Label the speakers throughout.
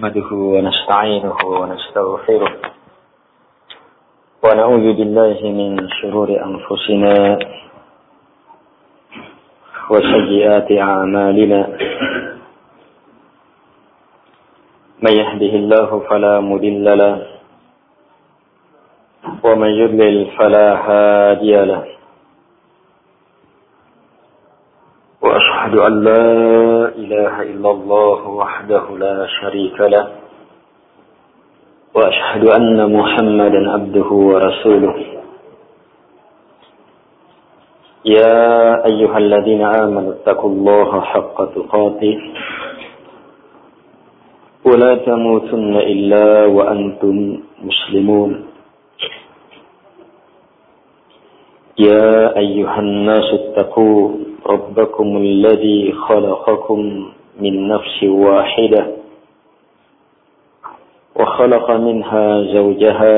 Speaker 1: نحمده ونستعينه ونستغفره ونعوذ بالله من شرور أنفسنا وسيئات أعمالنا من يهده الله فلا مضل له ومن يضلل فلا هادي له وأشهد أن لا إله إلا الله وحده لا شريك له وأشهد أن محمدا عبده ورسوله يا أيها الذين آمنوا اتقوا الله حق تقاته ولا تموتن إلا وأنتم مسلمون يا أيها الناس اتقوا ربكم الذي خلقكم من نفس واحدة وخلق منها زوجها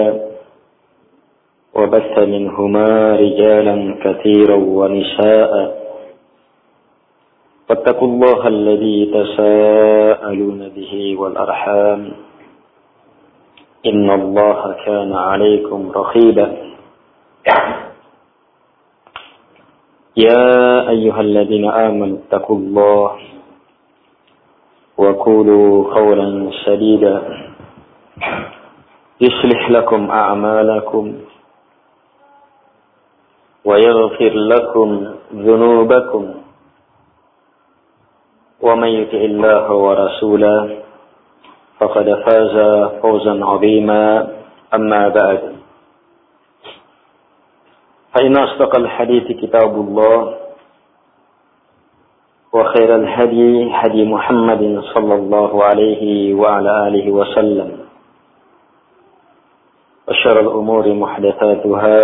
Speaker 1: وبث منهما رجالا كثيرا ونساء فاتقوا الله الذي تساءلون به والأرحام إن الله كان عليكم رقيبا يا أيها الذين آمنوا اتقوا الله وقولوا قولا سديدا يصلح لكم أعمالكم ويغفر لكم ذنوبكم ومن يطع الله ورسوله فقد فاز فوزا عظيما أما بعد فإن أصدق الحديث كتاب الله وخير الهدي هدي محمد صلى الله عليه وعلى آله وسلم وشر الأمور محدثاتها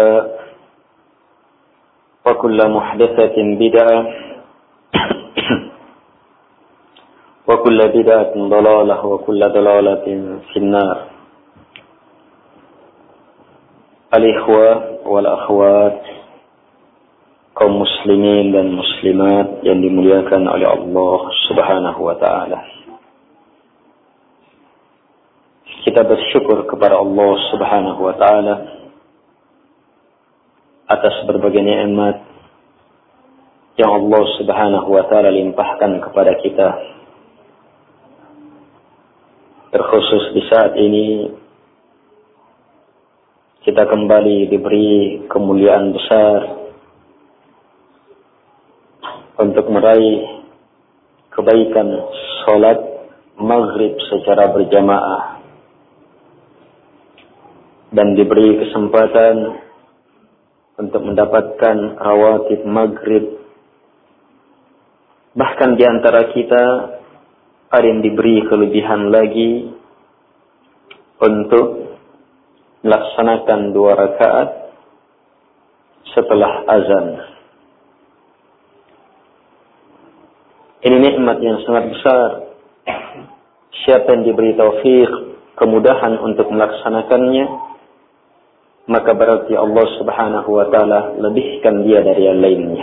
Speaker 1: وكل محدثة بدعة وكل بدعة ضلالة وكل ضلالة في النار. Al-ikhwah wal akhwat, kaum muslimin dan muslimat yang dimuliakan oleh Allah Subhanahu wa taala. Kita bersyukur kepada Allah Subhanahu wa taala atas berbagai nikmat yang Allah Subhanahu wa taala limpahkan kepada kita. Terkhusus di saat ini kita kembali diberi kemuliaan besar untuk meraih kebaikan salat maghrib secara berjamaah dan diberi kesempatan untuk mendapatkan rawatib maghrib. Bahkan di antara kita ada yang diberi kelebihan lagi untuk melaksanakan 2 rakaat setelah azan. Ini nikmat yang sangat besar. Siapa yang diberi taufik, kemudahan untuk melaksanakannya, maka berarti Allah Subhanahu wa taala lebihkan dia dari yang lainnya.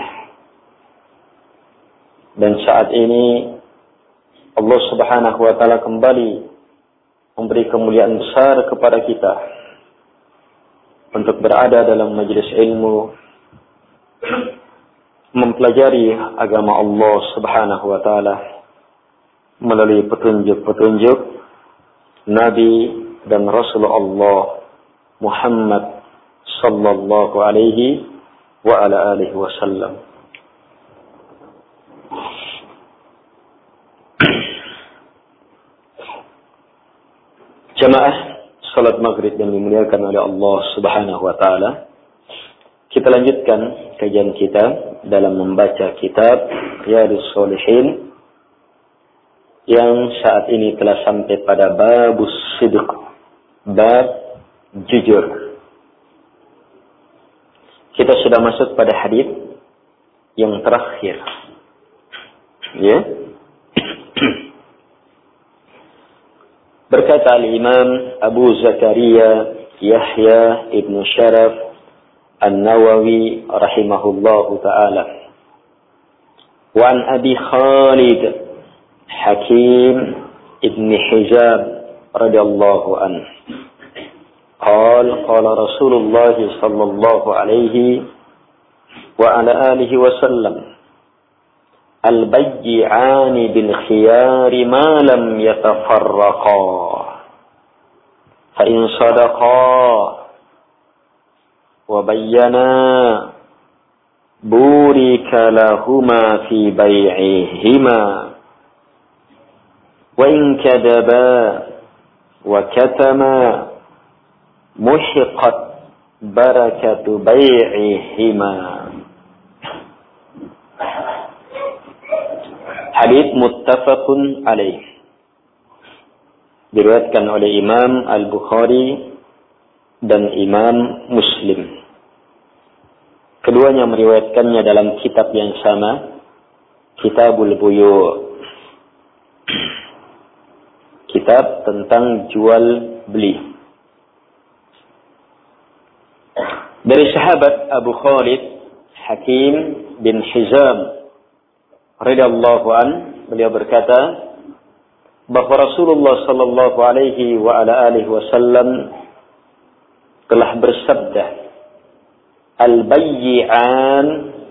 Speaker 1: Dan saat ini Allah Subhanahu wa taala kembali memberi kemuliaan besar kepada kita untuk berada dalam majelis ilmu, mempelajari agama Allah Subhanahu wa taala melalui petunjuk-petunjuk Nabi dan Rasulullah Muhammad sallallahu alaihi wa ala alihi wasallam. Jamaah salat maghrib yang dimuliakan oleh Allah Subhanahu wa taala. Kita lanjutkan kajian kita dalam membaca kitab Riyadhus Shalihin yang saat ini telah sampai pada babus sidq, bab jujur. Kita sudah masuk pada hadis yang terakhir. Ya. Berkata al-Imam Abu Zakaria Yahya ibn Sharaf An-Nawawi rahimahullahu ta'ala. Wa an Abi Khalid Hakim ibn Hizam radhiyallahu anhu. Qala Rasulullah sallallahu alaihi wa ala alihi wasallam al-bayyi'ani bil khiyari ma lam yatafarraqa fa in sadaqa wa bayyana burika lahuma fi bay'ihima wa in kadaba wa katama muhiqat barakatu bay'ihima. Hadits muttafaqun alaih. Diriwayatkan oleh Imam Al-Bukhari dan Imam Muslim. Keduanya meriwayatkannya dalam kitab yang sama, Kitabul Buyu'. Kitab tentang jual beli. Dari sahabat Abu Khalid Hakim bin Hizam radhiyallahu an, beliau berkata bahwa Rasulullah sallallahu alaihi wa ala alihi wasallam telah bersabda, al-bayyi'an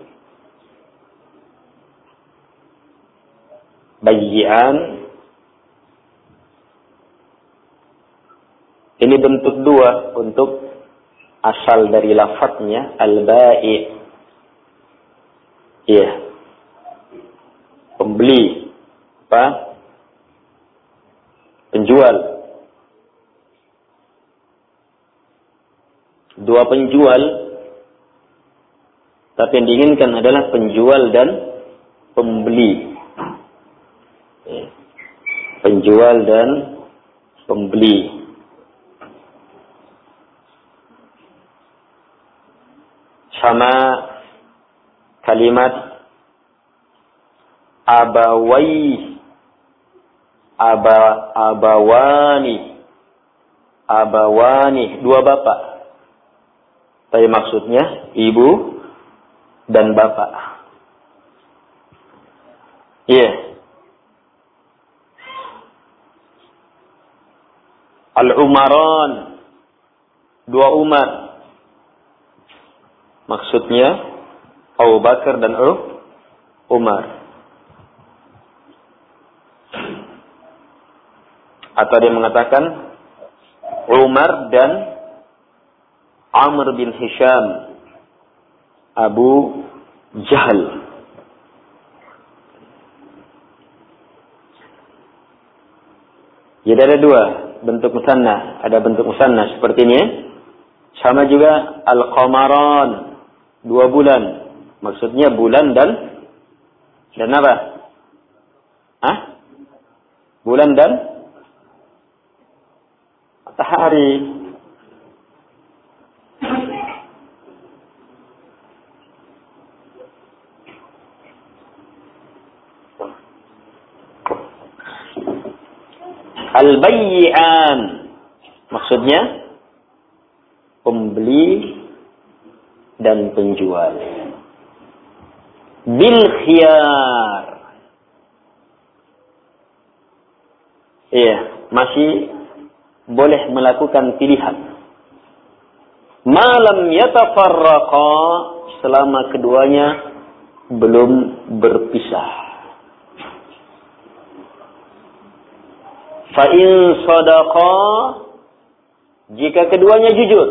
Speaker 1: ini bentuk dua, bentuk asal dari lafadznya al-bai'. Iya. Pembeli, apa? Penjual. Dua penjual, tapi yang diinginkan adalah penjual dan pembeli. Penjual dan pembeli. Sama kalimat abawani, dua bapak. Tapi maksudnya ibu dan bapak. Iya. Al-Umaran, dua Umar. Maksudnya Abu Bakar dan Umar. Atau dia mengatakan Umar dan Amr bin Hisham, Abu Jahal. Jadi ada dua bentuk musanna. Ada bentuk musanna seperti ini. Sama juga Al-Qamaran, dua bulan. Maksudnya bulan dan apa? Hah? Bulan dan matahari. Al-bayyi'an maksudnya pembeli dan penjual. Bil khiyar. Iya, masih boleh melakukan pilihan. Malam yatafarraqa, selama keduanya belum berpisah. Fa in sadaqa, jika keduanya jujur.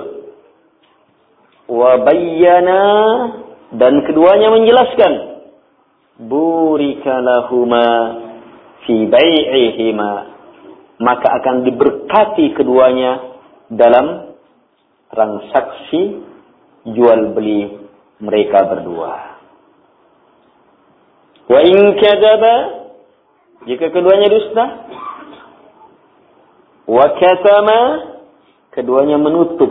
Speaker 1: Wa bayyana, dan keduanya menjelaskan. Burika lahuma fi bai'ihima, maka akan diberkati keduanya dalam transaksi jual beli mereka berdua. Wa in kadzaba, jika keduanya dusta. Wa katama, keduanya menutup,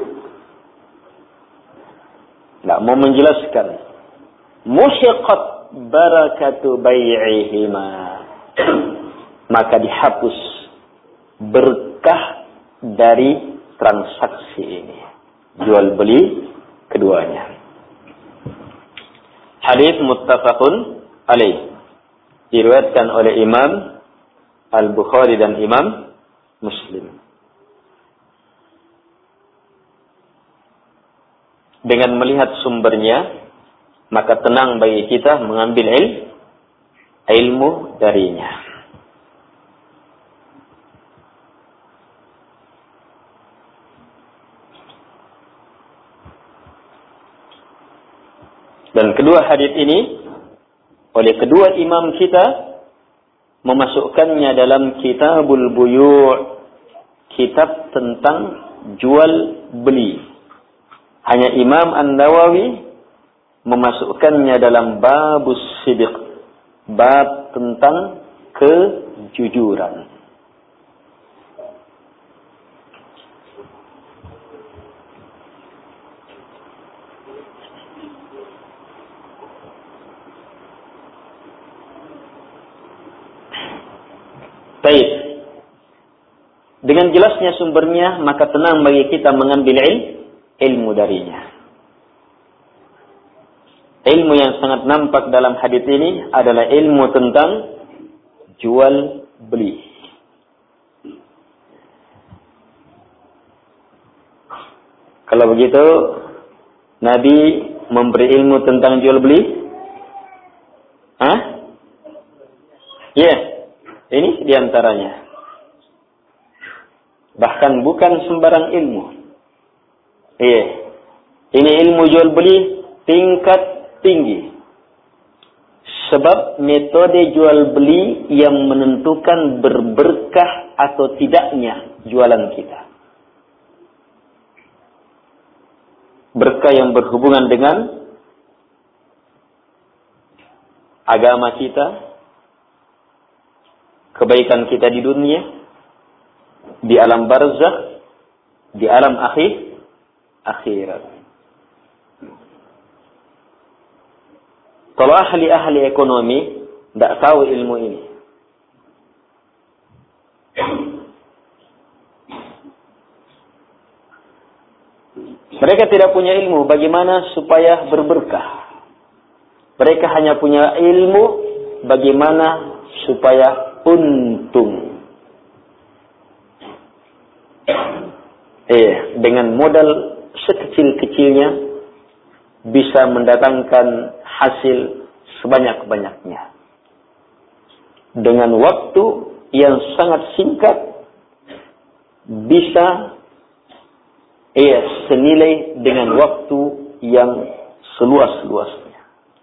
Speaker 1: tidak mau menjelaskan. Musyiqat barakatu bai'ihima, maka dihapus berkah dari transaksi ini, jual beli keduanya. Hadis muttafaqun alaih, diriwayatkan oleh Imam Al-Bukhari dan Imam Muslim. dengan melihat sumbernya, maka tenang bagi kita mengambil ilmu darinya. Dan kedua hadis ini oleh kedua imam kita memasukkannya dalam Kitabul Buyu', kitab tentang jual beli. Hanya Imam An-Nawawi memasukkannya dalam babus sidq, bab tentang kejujuran. Baik. Dengan jelasnya sumbernya, maka tenang bagi kita mengambil ilmu darinya. Ilmu yang sangat nampak dalam hadis ini adalah ilmu tentang jual beli. Kalau begitu, Nabi memberi ilmu tentang jual beli? Hah? Ya, ini diantaranya. Bahkan bukan sembarang ilmu. Iya. Ini ilmu jual beli tingkat tinggi. Sebab metode jual beli yang menentukan berberkah atau tidaknya jualan kita. Berkah yang berhubungan dengan agama kita, kebaikan kita di dunia, di alam barzakh, di alam akhirat. Kalau ahli-ahli ekonomi tidak tahu ilmu ini. Mereka tidak punya ilmu bagaimana supaya berberkah. Mereka hanya punya ilmu bagaimana supaya untung. Dengan modal sekecil-kecilnya bisa mendatangkan hasil sebanyak-banyaknya. Dengan waktu yang sangat singkat bisa senilai dengan waktu yang seluas-luasnya.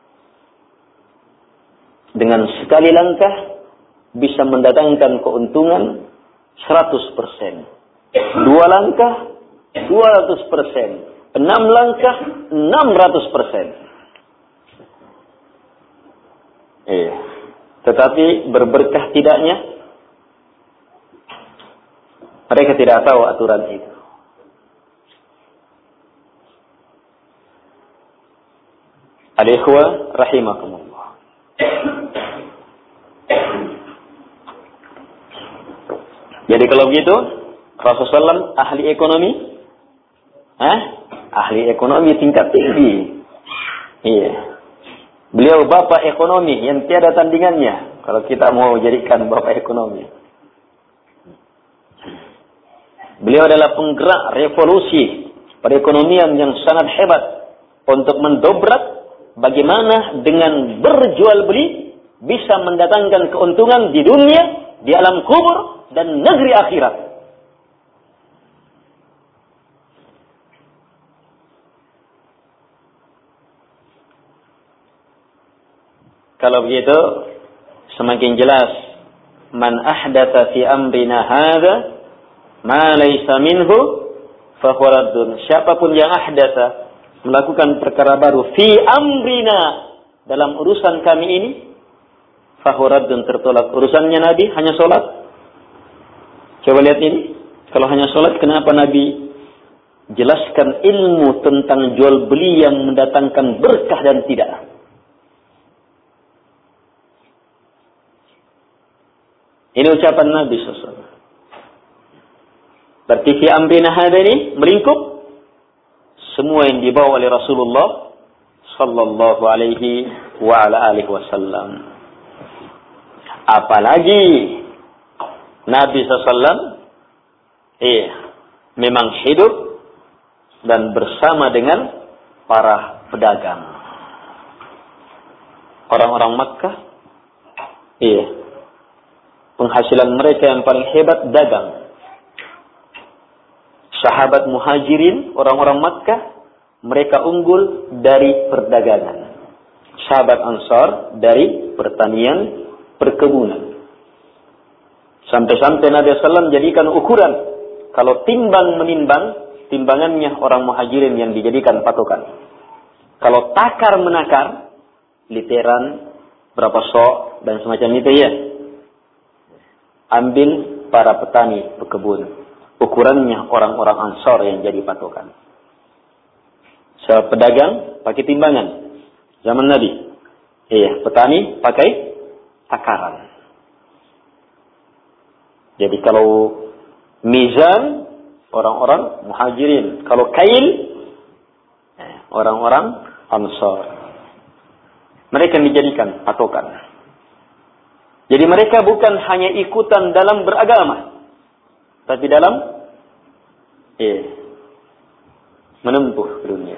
Speaker 1: Dengan sekali langkah bisa mendatangkan keuntungan 100%. 2 langkah 200%. 6 langkah 600%. Tetapi berberkah tidaknya, mereka tidak tahu aturan itu. Al-ikhwah rahimakumullah. Jadi kalau begitu, Rasulullah SAW ahli ekonomi, ahli ekonomi tingkat tinggi. Iya. Beliau bapak ekonomi yang tiada tandingannya. Kalau kita mau jadikan bapak ekonomi. Beliau adalah penggerak revolusi perekonomian yang sangat hebat untuk mendobrak bagaimana dengan berjual beli bisa mendatangkan keuntungan di dunia, di alam kubur, dan negeri akhirat. Kalau begitu, semakin jelas, man ahdatsa fi amrina hadza ma laysa minhu fa huwa raddun. Siapapun yang ahdatsa, melakukan perkara baru fi amrina, dalam urusan kami ini, fa huwa raddun, tertolak. Urusannya Nabi hanya salat. Coba lihat ini, kalau hanya salat, kenapa Nabi jelaskan ilmu tentang jual beli yang mendatangkan berkah dan tidak? Ini ucapan Nabi SAW. Berarti fi amrina hadha ini melingkup semua yang dibawa oleh Rasulullah sallallahu alaihi wa ala alihi wasallam. Apalagi Nabi SAW memang hidup dan bersama dengan para pedagang. Orang-orang Makkah, penghasilan mereka yang paling hebat dagang. Sahabat Muhajirin, orang-orang Makkah, mereka unggul dari perdagangan. Sahabat Ansar dari pertanian, perkebunan. Sampai-sampai Nabi SAW jadikan ukuran. Kalau timbang menimbang, timbangannya orang Muhajirin yang dijadikan patokan. Kalau takar menakar, literan, berapa sok, dan semacam itu ya. Ambil para petani pekebun. Ukurannya orang-orang Ansar yang jadi patokan. Pedagang pakai timbangan. Zaman Nabi. Petani pakai takaran. Jadi kalau mizan, orang-orang Muhajirin. Kalau kail, orang-orang Ansar. Mereka dijadikan patokan. Jadi mereka bukan hanya ikutan dalam beragama, tapi dalam menempuh dunia.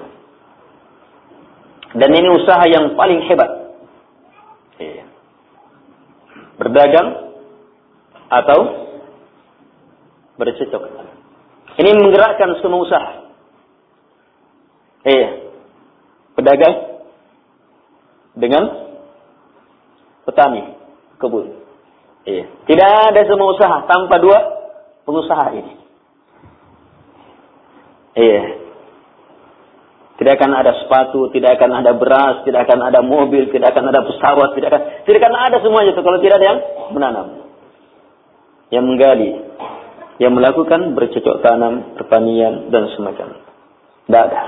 Speaker 1: Dan ini usaha yang paling hebat. Berdagang atau bercocok. Ini menggerakkan semua usaha. Pedagang dengan petani kebun. Tidak ada semua usaha tanpa dua pengusaha ini. Tidak akan ada sepatu, tidak akan ada beras, tidak akan ada mobil, tidak akan ada pesawat, tidak akan ada semuanya itu kalau tidak ada yang menanam, yang menggali, yang melakukan bercocok tanam, pertanian dan semacamnya. Tidak ada.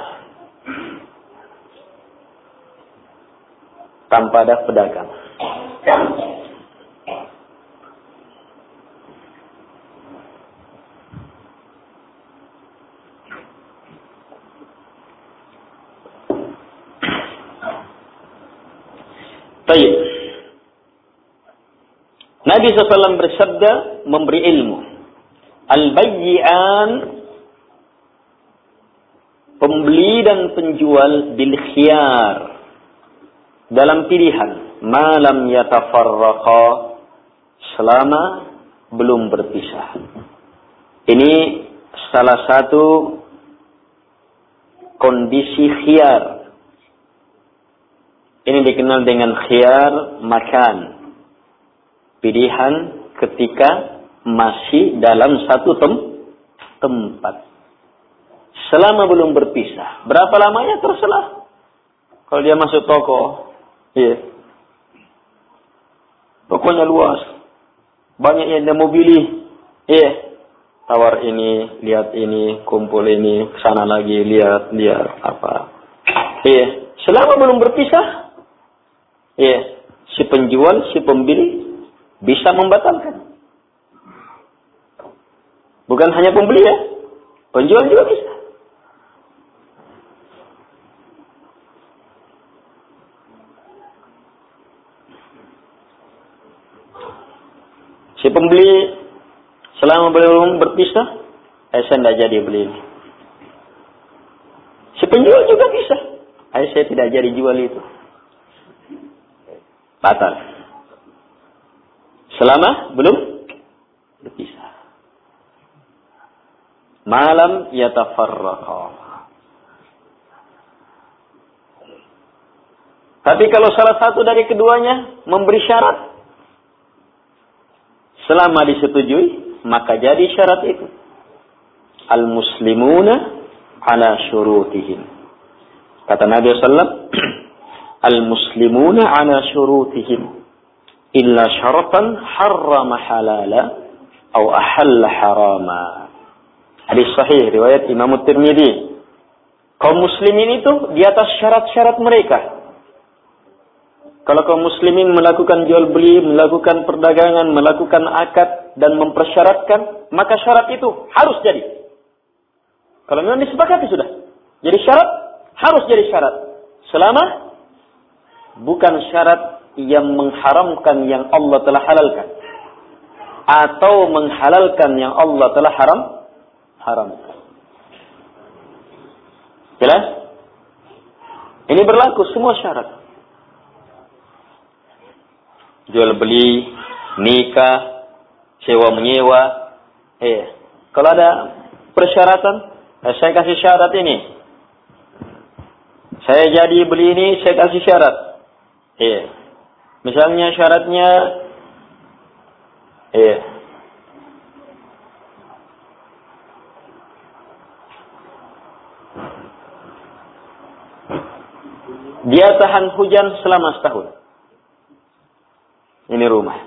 Speaker 1: Tanpa ada pedagang. Baik. Nabi SAW bersabda memberi ilmu. Al-bayyi'an, pembeli dan penjual bil khiyar, dalam pilihan, malam yatafarraqa, selama belum berpisah. Ini salah satu kondisi khiyar. Ini dikenal dengan khiyar makan. Pilihan ketika masih dalam satu tempat. Selama belum berpisah. Berapa lamanya terserah. Kalau dia masuk toko, tokonya luas. Banyak yang dia mau pilih. Tawar ini, lihat ini, kumpul ini, kesana lagi, lihat apa. Selama belum berpisah, si penjual, si pembeli bisa membatalkan. Bukan hanya pembeli ya, penjual juga bisa. Si pembeli selama belum berpisah, saya tidak jadi beli ini. Si penjual juga bisa. Saya tidak jadi jual itu. Batal. Selama belum berpisah. Malam yatafarraqa. Tapi kalau salah satu dari keduanya memberi syarat, selama disetujui, maka jadi syarat itu. Al-muslimuna ala syurutihim. Kata Nabi SAW, Al-muslimuna ala syurutihim illa syaratan harrama halala atau ahalla harama. Hadis sahih riwayat Imam Tirmidzi. Kaum muslimin itu di atas syarat-syarat mereka. Kalau kaum muslimin melakukan jual beli, melakukan perdagangan, melakukan akad dan mempersyaratkan, maka syarat itu harus jadi. Kalau memang disepakati sudah. Jadi syarat harus jadi syarat. Selama bukan syarat yang mengharamkan yang Allah telah halalkan. Atau menghalalkan yang Allah telah haramkan. Jelas? Ini berlaku semua syarat. Jual beli, nikah, sewa menyewa. Kalau ada persyaratan, saya kasih syarat ini. Saya jadi beli ini, saya kasih syarat. Misalnya syaratnya dia tahan hujan selama setahun. Ini rumah.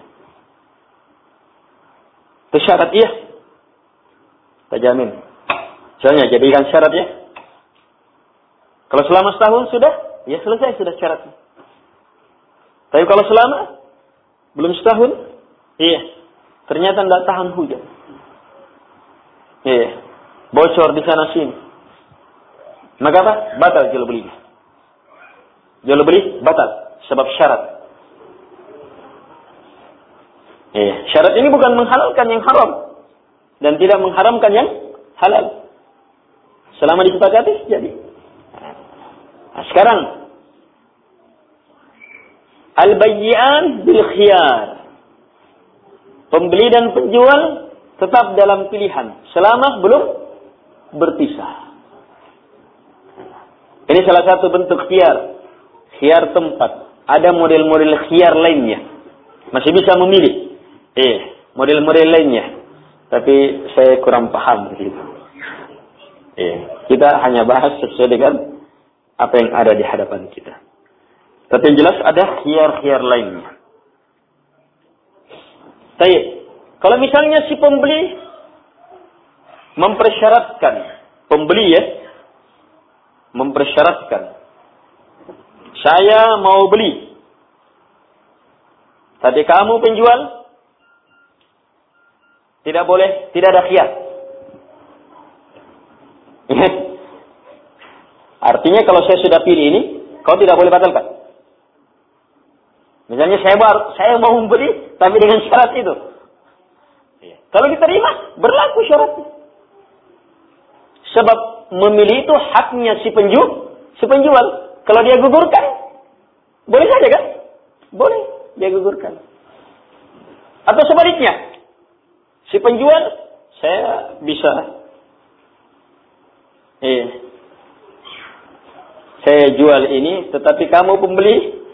Speaker 1: Itu syarat dia. Kita jamin. Misalnya jadikan syarat ya. Kalau selama setahun sudah, ya selesai sudah syaratnya. Tapi kalau selama belum setahun, ternyata tidak tahan hujan. Bocor di sana sini. Maka apa? Batal jual beli. Jual beli batal sebab syarat. Syarat ini bukan menghalalkan yang haram dan tidak mengharamkan yang halal. Selama disepakati jadi. Nah, sekarang al-bayyi'an bil khiyar. Pembeli dan penjual tetap dalam pilihan selama belum berpisah. Ini salah satu bentuk khiyar. Khiyar tempat. Ada model-model khiyar lainnya. Masih bisa memilih. Model-model lainnya. Tapi saya kurang paham gitu. Kita hanya bahas sesuai dengan apa yang ada di hadapan kita. Tapi yang jelas ada khiyar-khiyar lainnya. Baik. Kalau misalnya si pembeli mempersyaratkan, mempersyaratkan, saya mau beli, tapi kamu penjual tidak boleh, tidak ada khiyar. Artinya kalau saya sudah pilih ini, kau tidak boleh batalkan. Misalnya saya mau membeli, tapi dengan syarat itu. Kalau diterima, berlaku syaratnya. Sebab memilih itu haknya si penjual. Kalau dia gugurkan, boleh saja kan? Boleh, dia gugurkan. Atau sebaliknya, si penjual, saya bisa, saya jual ini, tetapi kamu pembeli,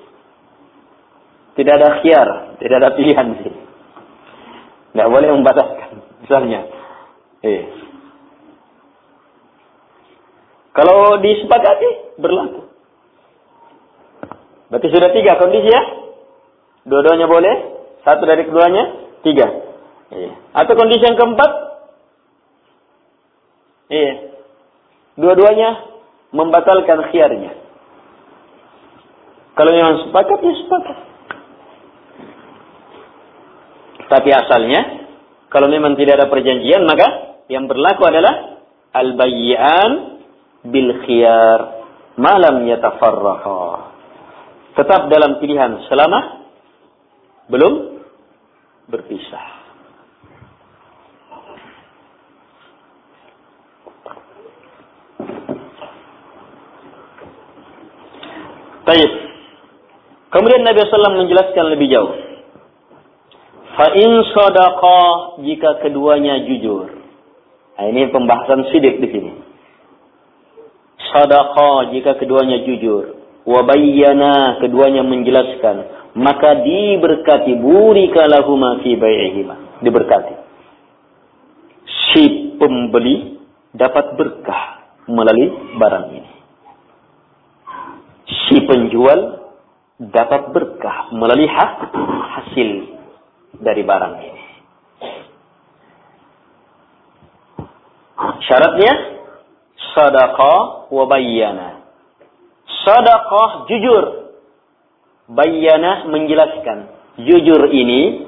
Speaker 1: tidak ada khiyar, tidak ada pilihan sih. Tidak boleh membatalkan, misalnya. Kalau disepakati, berlaku. Berarti sudah 3 kondisi ya. Dua-duanya boleh, satu dari keduanya, 3. Atau kondisi yang keempat, dua-duanya membatalkan khiyarnya. Kalau yang sepakat, ya sepakat. Tapi asalnya, kalau memang tidak ada perjanjian, maka yang berlaku adalah al-bayyi'an bil khiyar ma lam yatafarraqa. Tetap dalam pilihan selama belum berpisah. Baik. Kemudian Nabi SAW menjelaskan lebih jauh. Fa in sadaqa, jika keduanya jujur. Nah, ini pembahasan sidik di sini. Sadaqa, jika keduanya jujur. Wa bayyana, keduanya menjelaskan. Maka diberkati, burika lahuma fi bai'ihima. Diberkati. Si pembeli dapat berkah melalui barang ini. Si penjual dapat berkah melalui hasil dari barang ini. Syaratnya sadaqah wa bayyana. Sadaqah jujur, bayyana menjelaskan. Jujur ini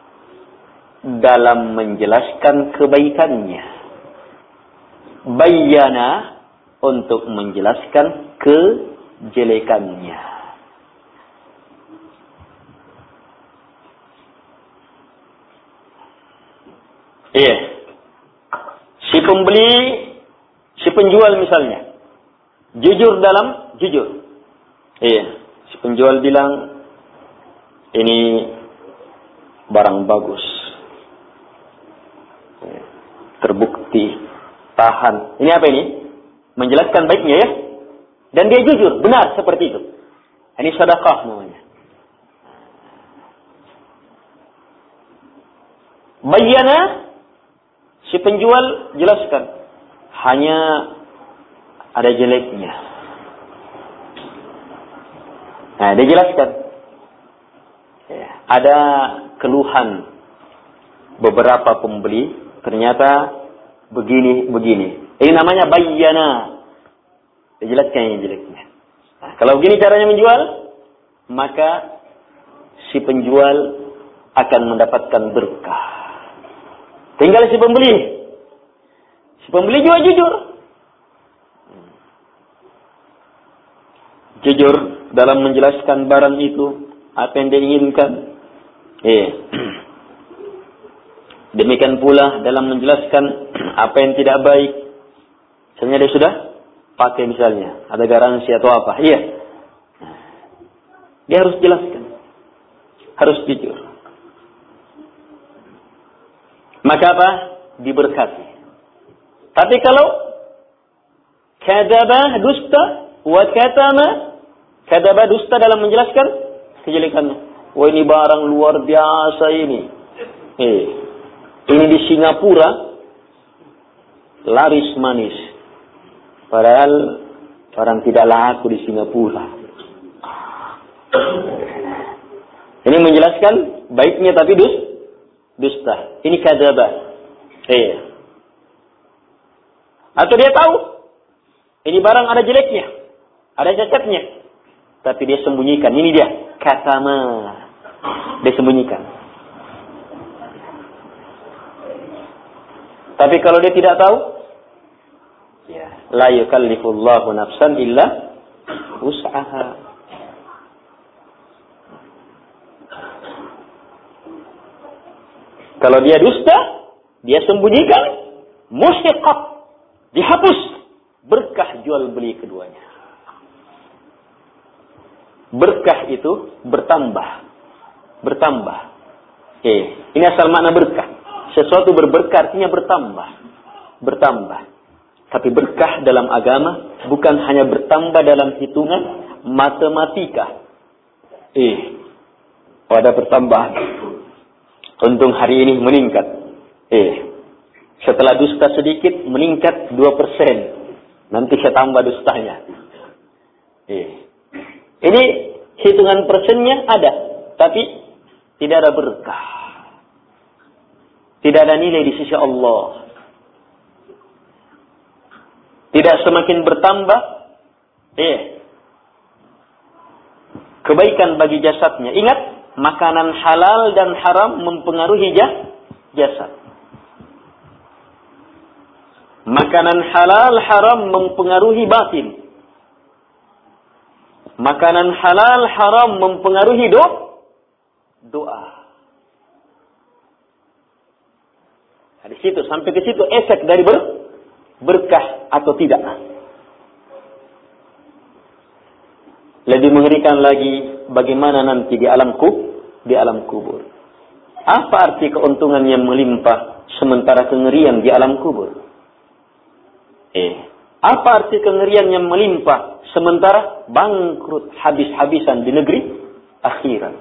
Speaker 1: dalam menjelaskan kebaikannya. Bayyana untuk menjelaskan kejelekannya. Si pembeli, si penjual misalnya, jujur dalam jujur. Iya, si penjual bilang ini barang bagus, terbukti, tahan. Ini apa ini? Menjelaskan baiknya ya. Dan dia jujur, benar seperti itu. Ini sedekah namanya. Bayyana, si penjual jelaskan, hanya ada jeleknya. Nah, dia jelaskan. Ada keluhan beberapa pembeli, ternyata begini. Ini namanya bayyana. Dia jelaskan yang jeleknya. Nah, kalau begini caranya menjual, maka si penjual akan mendapatkan berkah. Tinggal si pembeli. Si pembeli juga jujur. Jujur dalam menjelaskan barang itu, apa yang dia inginkan. Demikian pula dalam menjelaskan apa yang tidak baik. Misalnya dia sudah pakai misalnya, ada garansi atau apa. Iya. Dia harus jelaskan. Harus jujur. Maka apa? Diberkati. Tapi kalau kadzaba dusta wa katama, kadzaba dusta dalam menjelaskan kejelekannya. Wah, ini barang luar biasa ini. Ini di Singapura laris manis. Padahal orang tidak laku di Singapura. Ini menjelaskan baiknya tapi dusta. Ini kadzaba. Atau dia tahu ini barang ada jeleknya, ada cacatnya, tapi dia sembunyikan. Ini dia katama. Dia sembunyikan. Tapi kalau dia tidak tahu, la yukallifullahu nafsan illa wus'aha. Kalau dia dusta, dia sembunyikan, muhiqat, dihapus berkah jual beli keduanya. Berkah itu bertambah. Ini asal makna berkah. Sesuatu berberkah artinya bertambah. Tapi berkah dalam agama bukan hanya bertambah dalam hitungan matematika. Ada pertambahan. Untung hari ini meningkat. Setelah dusta sedikit meningkat 2%. Nanti saya tambah dustanya. Ini hitungan persennya ada, tapi tidak ada berkah. Tidak ada nilai di sisi Allah. Tidak semakin bertambah kebaikan bagi jasadnya. Ingat, makanan halal dan haram mempengaruhi jasad. Makanan halal haram mempengaruhi batin. Makanan halal haram mempengaruhi doa. Di situ sampai ke situ efek dari berkah atau tidak. Lebih mengerikan lagi bagaimana nanti di alam kubur. Apa arti keuntungan yang melimpah sementara kengerian di alam kubur? Apa arti kengerian yang melimpah sementara bangkrut habis-habisan di negeri akhirat?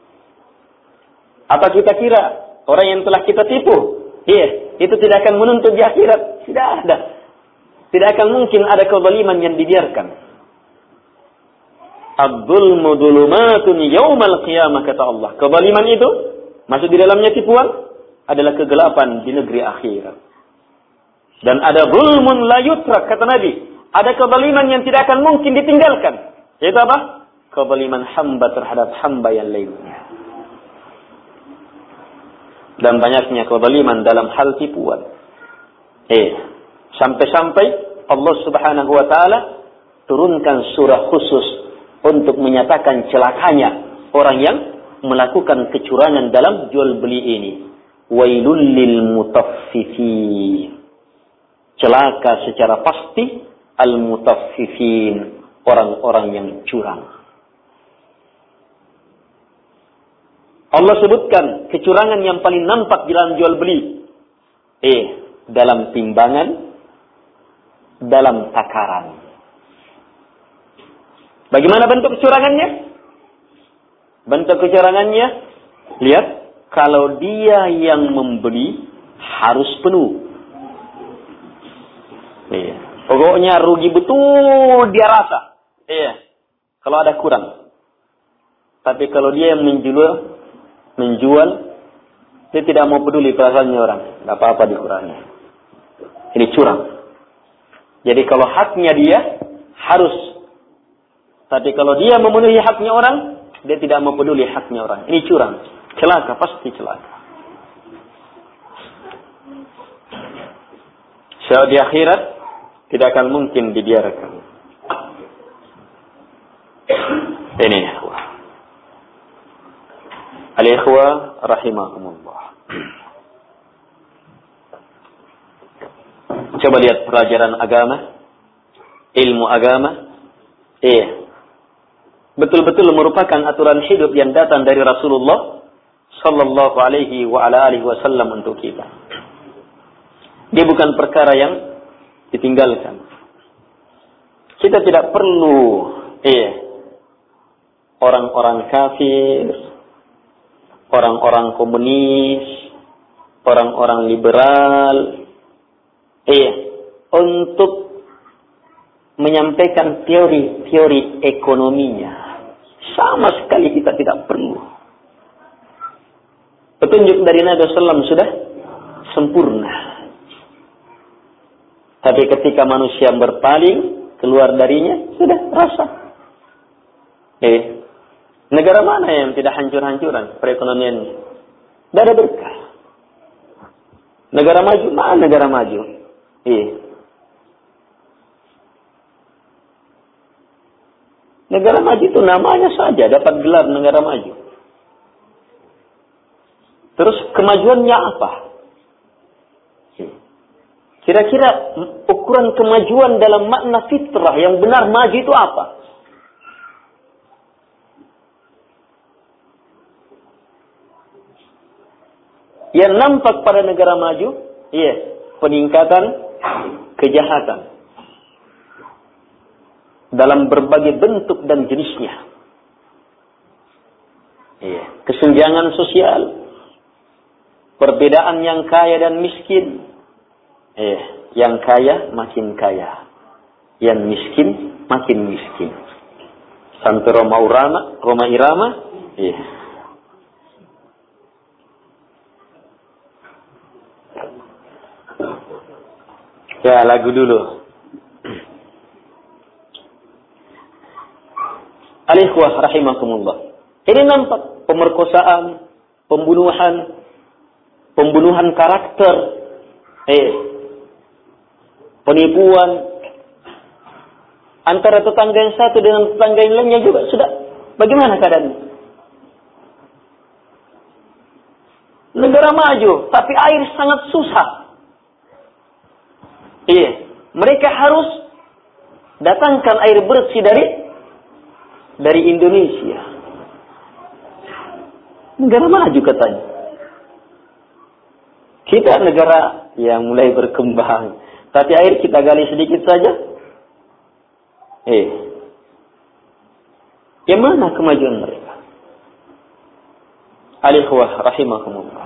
Speaker 1: Apa kita kira orang yang telah kita tipu, itu tidak akan menuntut di akhirat? Tidak ada. Tidak akan mungkin ada kezaliman yang dibiarkan. Ad-dzulmu dzulumatun yaumal qiyamah, kata Allah. Kezaliman itu masuk di dalamnya tipuan adalah kegelapan di negeri akhirat. Dan ada zulmun la yutrak, kata Nabi. Ada kezaliman yang tidak akan mungkin ditinggalkan. Yaitu apa? Kezaliman hamba terhadap hamba yang lainnya. Dan banyaknya kezaliman dalam hal tipuan. Sampai-sampai Allah Subhanahu wa taala turunkan surah khusus untuk menyatakan celakanya orang yang melakukan kecurangan dalam jual beli ini. Wailul lil mutaffifin. Celaka secara pasti al-mutaffifin, orang-orang yang curang. Allah sebutkan kecurangan yang paling nampak di dalam jual beli. Dalam timbangan, dalam takaran. Bagaimana bentuk kecurangannya? Bentuk kecurangannya, lihat, kalau dia yang membeli harus penuh. Pokoknya rugi betul dia rasa. Kalau ada kurang. Tapi kalau dia yang menjual, dia tidak mau peduli perasaannya orang. Tidak apa-apa dikurangi. Ini curang. Jadi kalau haknya dia, harus. Tapi kalau dia memenuhi haknya orang, dia tidak mau peduli haknya orang. Ini curang. Celaka, pasti celaka. So, di akhirat, tidak akan mungkin dibiarkan. Ini ikhwah. Al-ikhwah rahimakumullah. Coba lihat pelajaran agama, ilmu agama. Betul-betul merupakan aturan hidup yang datang dari Rasulullah sallallahu alaihi wa ala alihi wasallam untuk kita. Dia bukan perkara yang ditinggalkan. Kita tidak perlu orang-orang kafir, orang-orang komunis, orang-orang liberal untuk menyampaikan teori-teori ekonominya. Sama sekali kita tidak perlu. Petunjuk dari Nabi SAW sudah sempurna. Tapi ketika manusia berpaling, keluar darinya, sudah rasa. Negara mana yang tidak hancur-hancuran perekonomiannya? Tidak ada berkah. Negara maju, mana negara maju? Negara maju itu namanya saja dapat gelar negara maju. Terus kemajuannya apa? Kira-kira ukuran kemajuan dalam makna fitrah yang benar maju itu apa? Yang nampak pada negara maju, peningkatan kejahatan dalam berbagai bentuk dan jenisnya. Kesenjangan sosial, perbedaan yang kaya dan miskin. Yang kaya makin kaya, yang miskin makin miskin. Sampai Roma Irama. Ya, lagu dulu. Al-ikhwah rahimakumullah. Ini nampak pemerkosaan, pembunuhan karakter, penipuan antara tetangga yang satu dengan tetangga yang lainnya juga sudah. Bagaimana keadaannya? Negara maju, tapi air sangat susah. Mereka harus datangkan air bersih dari Indonesia. Negara maju katanya. Kita negara yang mulai berkembang, tapi air kita gali sedikit saja. Yang mana kemajuan mereka? Al-ikhwah rahimakumullah.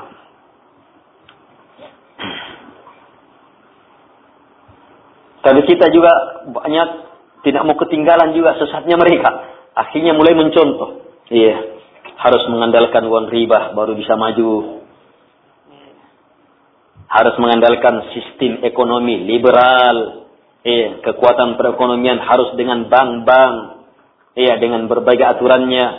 Speaker 1: Tapi kita juga banyak tidak mau ketinggalan juga sesatnya mereka. Akhirnya mulai mencontoh. Harus mengandalkan uang riba baru bisa maju. Harus mengandalkan sistem ekonomi liberal. Kekuatan perekonomian harus dengan bank-bank. Dengan berbagai aturannya.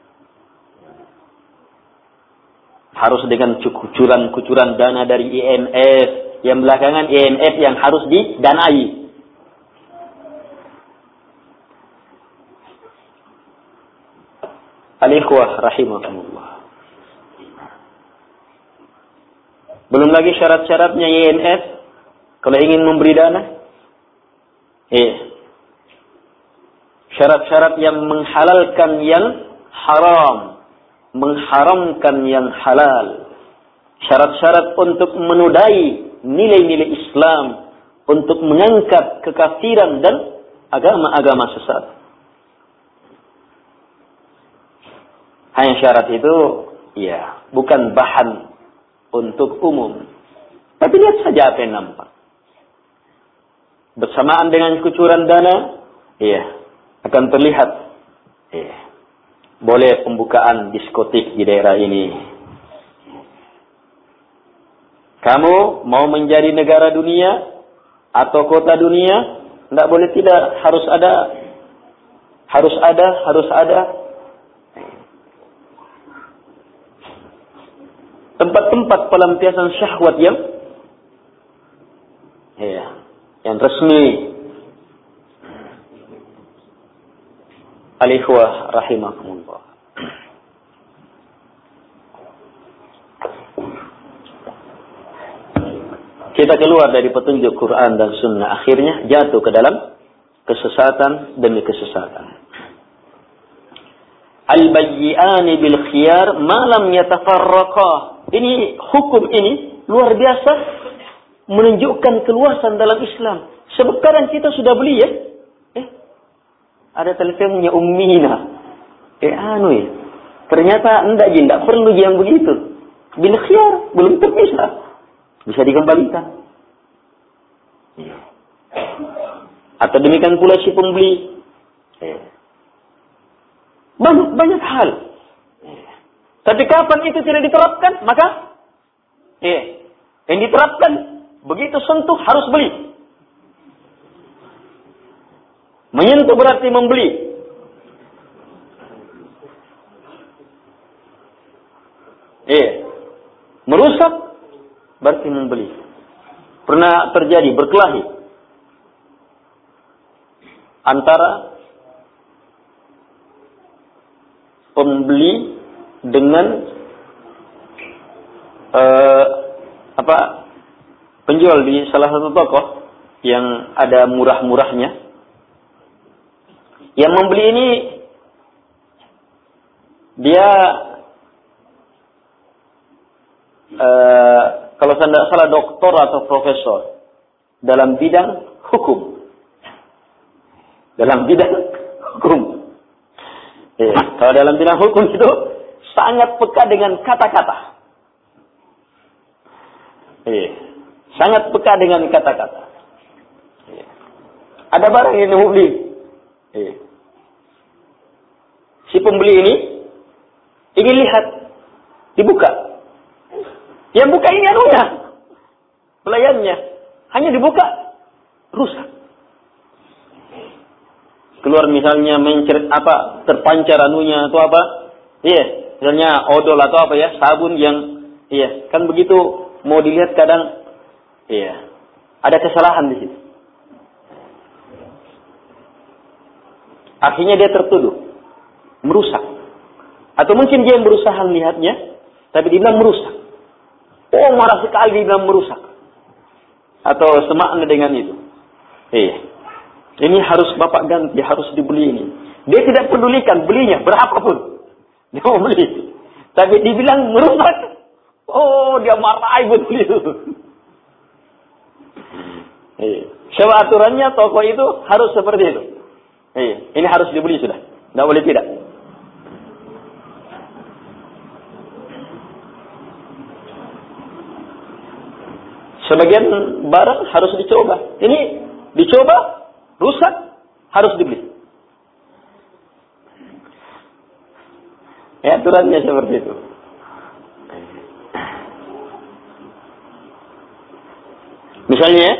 Speaker 1: Harus dengan kucuran dana dari IMF. Yang belakangan IMF yang harus didanai. Al-ikhwah rahimahumullah. Belum lagi syarat-syaratnya IMF kalau ingin memberi dana. Syarat-syarat yang menghalalkan yang haram. mengharamkan yang halal. Syarat-syarat untuk menodai nilai-nilai Islam, untuk mengangkat kekafiran dan agama-agama sesat. Hanya syarat itu, ya, bukan bahan untuk umum. Tapi lihat saja apa yang nampak. Bersamaan dengan kucuran dana, ya, akan terlihat, ya, boleh pembukaan diskotik di daerah ini. Kamu mau menjadi negara dunia atau kota dunia, tidak boleh tidak, harus ada tempat-tempat pelampiasan syahwat yang resmi. Al-ikhwah rahimakumullah. Kita keluar dari petunjuk Quran dan Sunnah, akhirnya jatuh ke dalam kesesatan demi kesesatan. Al-bayyi'ani bil khiyar ma lam yatafarraqa. Ini hukum ini luar biasa, menunjukkan keluasan dalam Islam. Sebab kadang kita sudah beli, ya. Ada teleponnya Ummina. Ternyata tidak perlu yang begitu. Bil khiyar, belum terpisah. Bisa dikembalikan. Atau demikian pula si pembeli. Banyak hal. Tapi kapan itu tidak diterapkan, maka yang diterapkan begitu sentuh harus beli. Menyentuh berarti membeli. Merusak berarti membeli. Pernah terjadi berkelahi antara pembeli dengan penjual di salah satu toko yang ada murah-murahnya. Yang membeli ini dia kalau saya tidak salah doktor atau profesor dalam bidang hukum. Kalau dalam bidang hukum itu sangat peka dengan kata-kata. Sangat peka dengan kata-kata. Ada barang yang mau beli. Si pembeli ini ingin lihat, dibuka. Yang buka ini anunya, pelayannya. Hanya dibuka, rusak. Keluar misalnya mencret terpancar anunya atau apa. Misalnya odol atau apa ya, sabun yang kan begitu mau dilihat kadang ada kesalahan di situ. Akhirnya dia tertuduh merusak. Atau mungkin dia yang berusaha melihatnya, tapi dia bilang merusak. Marah sekali dia merusak. Atau semakna dengan itu. Ini harus Bapak ganti, harus dibeli ini. Dia tidak pedulikan belinya berapapun. Dia mau beli. Tapi dibilang merusak. Dia marah betul itu. Sewa aturannya toko itu harus seperti itu. Ini harus dibeli sudah. Tidak boleh tidak. Sebagian barang harus dicoba. Ini dicoba, rusak, harus dibeli. Aturannya seperti itu. Misalnya,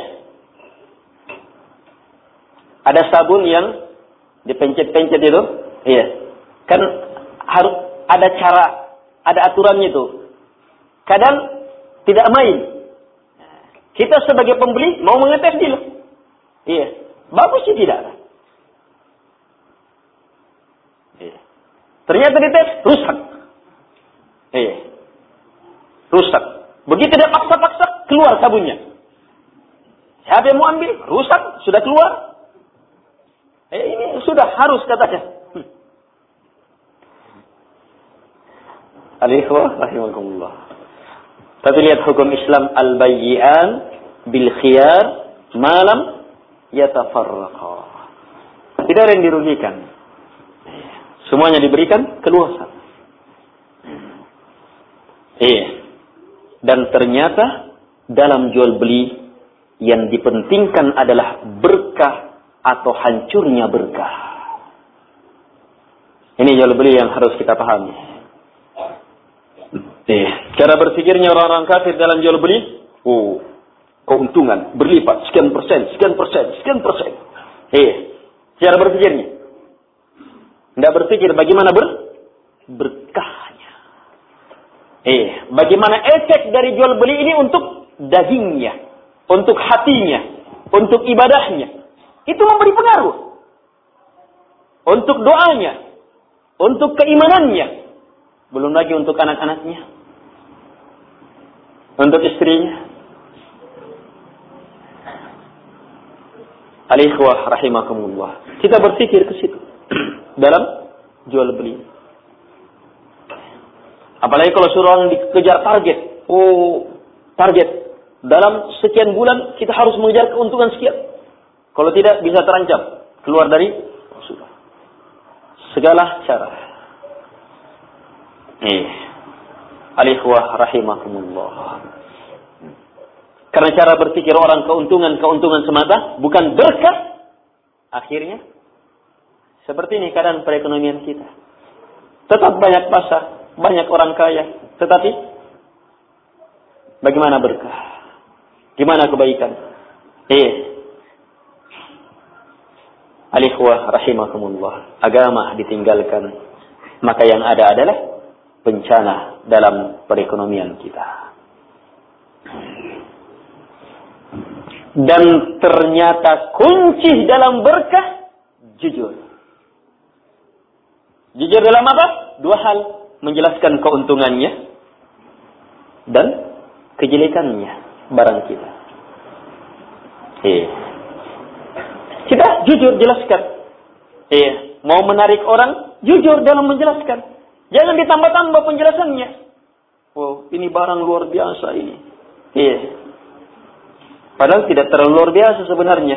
Speaker 1: ada sabun yang dipencet-pencet itu, kan harus ada cara, ada aturannya itu. Kadang tidak main. Kita sebagai pembeli mau mengetes dulu. Bagus sih tidak. Ternyata dites rusak. Rusak. Begitu dia paksa-paksa keluar sabunnya. Siapa yang mau ambil? Rusak, sudah keluar. Ini sudah harus katanya. Al-ikhwah rahimakumullah. Tapi lihat hukum Islam, al-bayyi'an bil khiyar malam yatafarraqa. Tidak ada yang dirugikan. Semuanya diberikan keluasan. Dan ternyata dalam jual beli yang dipentingkan adalah berkah atau hancurnya berkah. Ini jual beli yang harus kita pahami. Cara berpikirnya orang-orang kafir dalam jual beli, keuntungan berlipat sekian persen. Cara berpikirnya tidak berpikir bagaimana berkahnya. Bagaimana efek dari jual beli ini untuk dagingnya, untuk hatinya, untuk ibadahnya. Itu memberi pengaruh. Untuk doanya, untuk keimanannya. Belum lagi untuk anak-anaknya, untuk istrinya. Al-ikhwah rahimakumullah. Kita berpikir ke situ dalam jual beli. Apalagi kalau suruh orang dikejar target. Target. Dalam sekian bulan kita harus mengejar keuntungan sekian. Kalau tidak bisa terancam keluar dari segala cara. Al-ikhwah rahimakumullah. Karena cara berpikir orang keuntungan semata, bukan berkah. Akhirnya seperti ini keadaan perekonomian kita. Tetap banyak pasar, banyak orang kaya, tetapi bagaimana berkah? Gimana kebaikan? Al-ikhwah rahimakumullah. Agama ditinggalkan, maka yang ada adalah bencana dalam perekonomian kita. Dan ternyata kunci dalam berkah jujur. Jujur dalam apa? Dua hal. Menjelaskan keuntungannya dan kejelekannya barang kita. Kita jujur jelaskan. Mau menarik orang, jujur dalam menjelaskan. Jangan ditambah-tambah penjelasannya. Ini barang luar biasa ini. Padahal tidak terlalu luar biasa sebenarnya.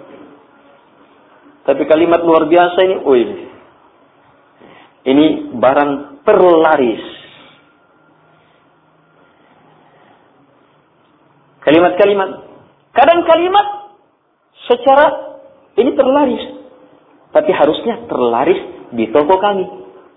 Speaker 1: Tapi kalimat luar biasa ini, ini barang terlaris. Kalimat-kalimat. Kadang kalimat secara ini terlaris. Tapi harusnya terlaris di toko kami.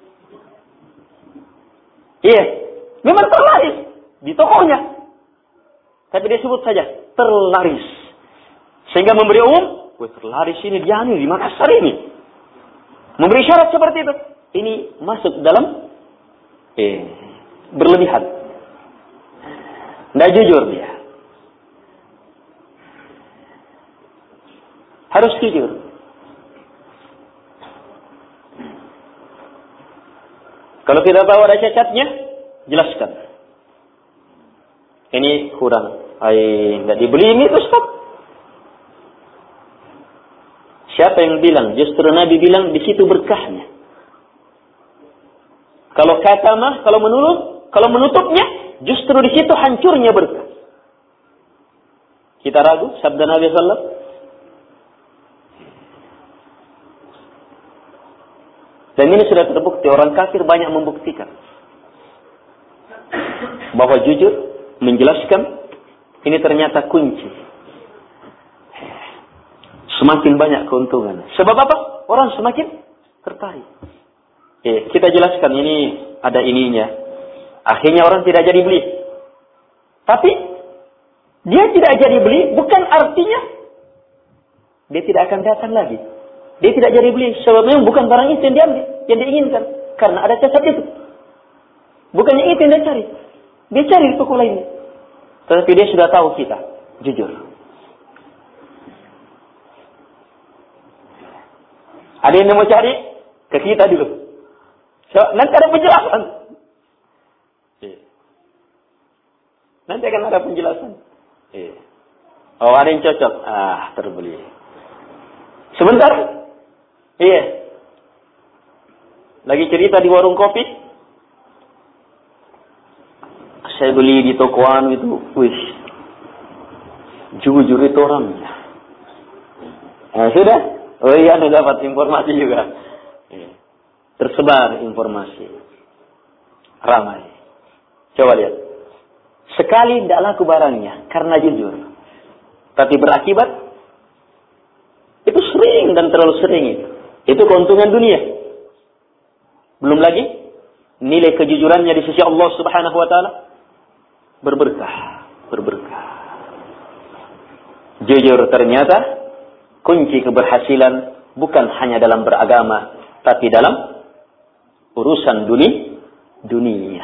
Speaker 1: Memang terlaris di tokonya. Tapi dia sebut saja terlaris. Sehingga memberi umum, terlaris ini di Makassar ini. Memberi syarat seperti itu. Ini masuk dalam berlebihan. Tidak jujur dia. Harus jujur. Kalau kita tahu ada cacatnya, jelaskan. Ini kurang. Tidak dibeli ini terus stop. Siapa yang bilang? Justru Nabi bilang di situ berkahnya. Kalau katamah, kalau menutupnya, justru di situ hancurnya berkah. Kita ragu sabda Nabi sallallahu. Dan ini sudah terbukti, orang kafir banyak membuktikan bahwa jujur menjelaskan ini ternyata kunci. Semakin banyak keuntungan. Sebab apa? Orang semakin tertarik. Kita jelaskan ini ada ininya. Akhirnya orang tidak jadi beli. Tapi dia tidak jadi beli bukan artinya dia tidak akan datang lagi. Dia tidak jadi beli. Sebabnya bukan barang itu yang diambil, yang diinginkan. Karena ada cacat itu. Bukannya itu yang dia cari. Dia cari di toko lainnya. Tetapi dia sudah tahu kita. Jujur. Ada yang mau cari? Ke kita dulu. Nanti ada penjelasan. Nanti akan ada penjelasan. Ada yang cocok. Terbeli. Sebentar. Lagi cerita di warung kopi. saya beli di tokoan itu, wih, jujur itu orangnya. Nah, sudah, oh iya, Anda dapat informasi juga. Tersebar informasi, ramai. Coba lihat, sekali tidak laku barangnya karena jujur, tapi berakibat itu sering dan terlalu sering itu keuntungan dunia. Belum lagi nilai kejujurannya di sisi Allah Subhanahu wa taala berberkah. Jujur ternyata kunci keberhasilan bukan hanya dalam beragama, tapi dalam urusan dunia.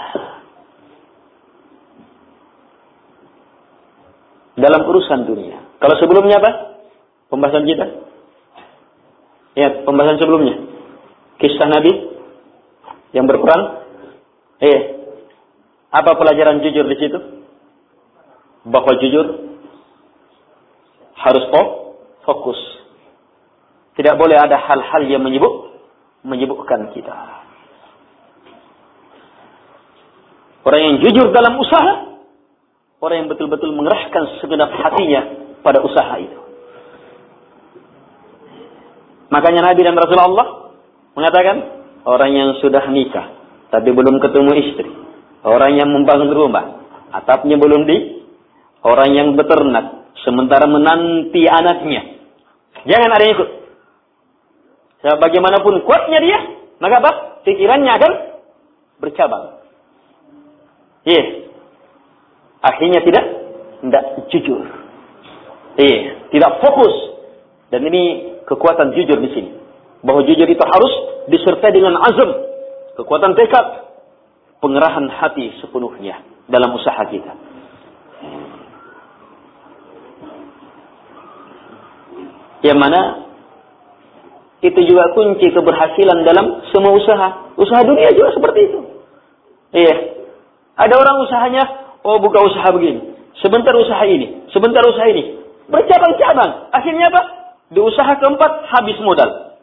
Speaker 1: Dalam urusan dunia. Kalau sebelumnya apa? Pembahasan kita? Ya, pembahasan sebelumnya. Kisah Nabi yang berperang. Apa pelajaran jujur di situ? Bahwa jujur harus fokus. Tidak boleh ada hal-hal yang menyibukkan kita. Orang yang jujur dalam usaha, orang yang betul-betul mengerahkan segenap hatinya pada usaha itu. Makanya Nabi dan Rasulullah mengatakan, orang yang sudah nikah tapi belum ketemu istri, orang yang membangun rumah atapnya belum orang yang beternak sementara menanti anaknya, jangan ada yang ikut. Sebab bagaimanapun kuatnya dia, maka apa? Pikirannya akan bercabang. Akhirnya tidak jujur. Tidak fokus. Dan ini kekuatan jujur di sini. Bahwa jujur itu harus disertai dengan azam, kekuatan tekad, pengerahan hati sepenuhnya dalam usaha kita. Yang mana itu juga kunci keberhasilan dalam semua usaha. Usaha dunia juga seperti itu. Ada orang usahanya, buka usaha begini, sebentar usaha ini, bercabang-cabang. Akhirnya apa? Di usaha keempat habis modal.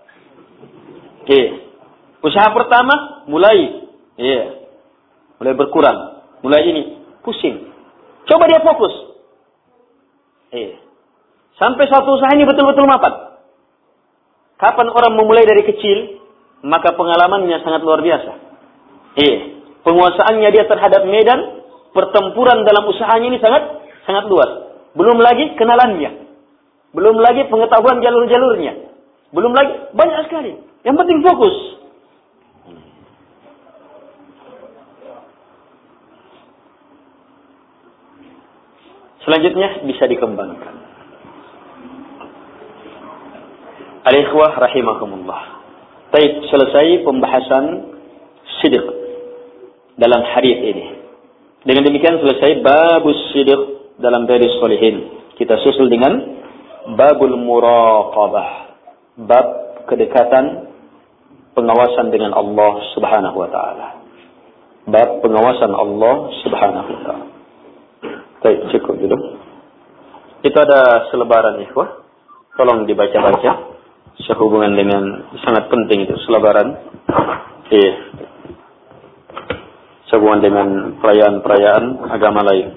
Speaker 1: Usaha pertama mulai berkurang, mulai ini pusing. Coba dia fokus. Sampai suatu usaha ini betul-betul mapan. Kapan orang memulai dari kecil, maka pengalamannya sangat luar biasa. Penguasaannya dia terhadap medan pertempuran dalam usahanya ini sangat luas. Belum lagi kenalannya. Belum lagi pengetahuan jalur-jalurnya. Belum lagi banyak sekali. Yang penting fokus. Selanjutnya bisa dikembangkan. Al-ikhwah rahimahumullah. Baik, selesai pembahasan sidq dalam hadis ini. Dengan demikian selesai babus sidq dalam Riyadhus Shalihin. Kita susul dengan babul muraqabah. Bab kedekatan pengawasan dengan Allah Subhanahu wa taala. Bab pengawasan Allah Subhanahu wa taala. Baik, cukup dulu. Itu ada selebaran ikhwah. Tolong dibaca-baca. Sehubungan dengan sangat penting itu selebaran. Sehubungan dengan perayaan-perayaan agama lain.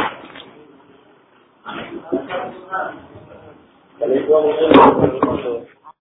Speaker 1: Kalau itu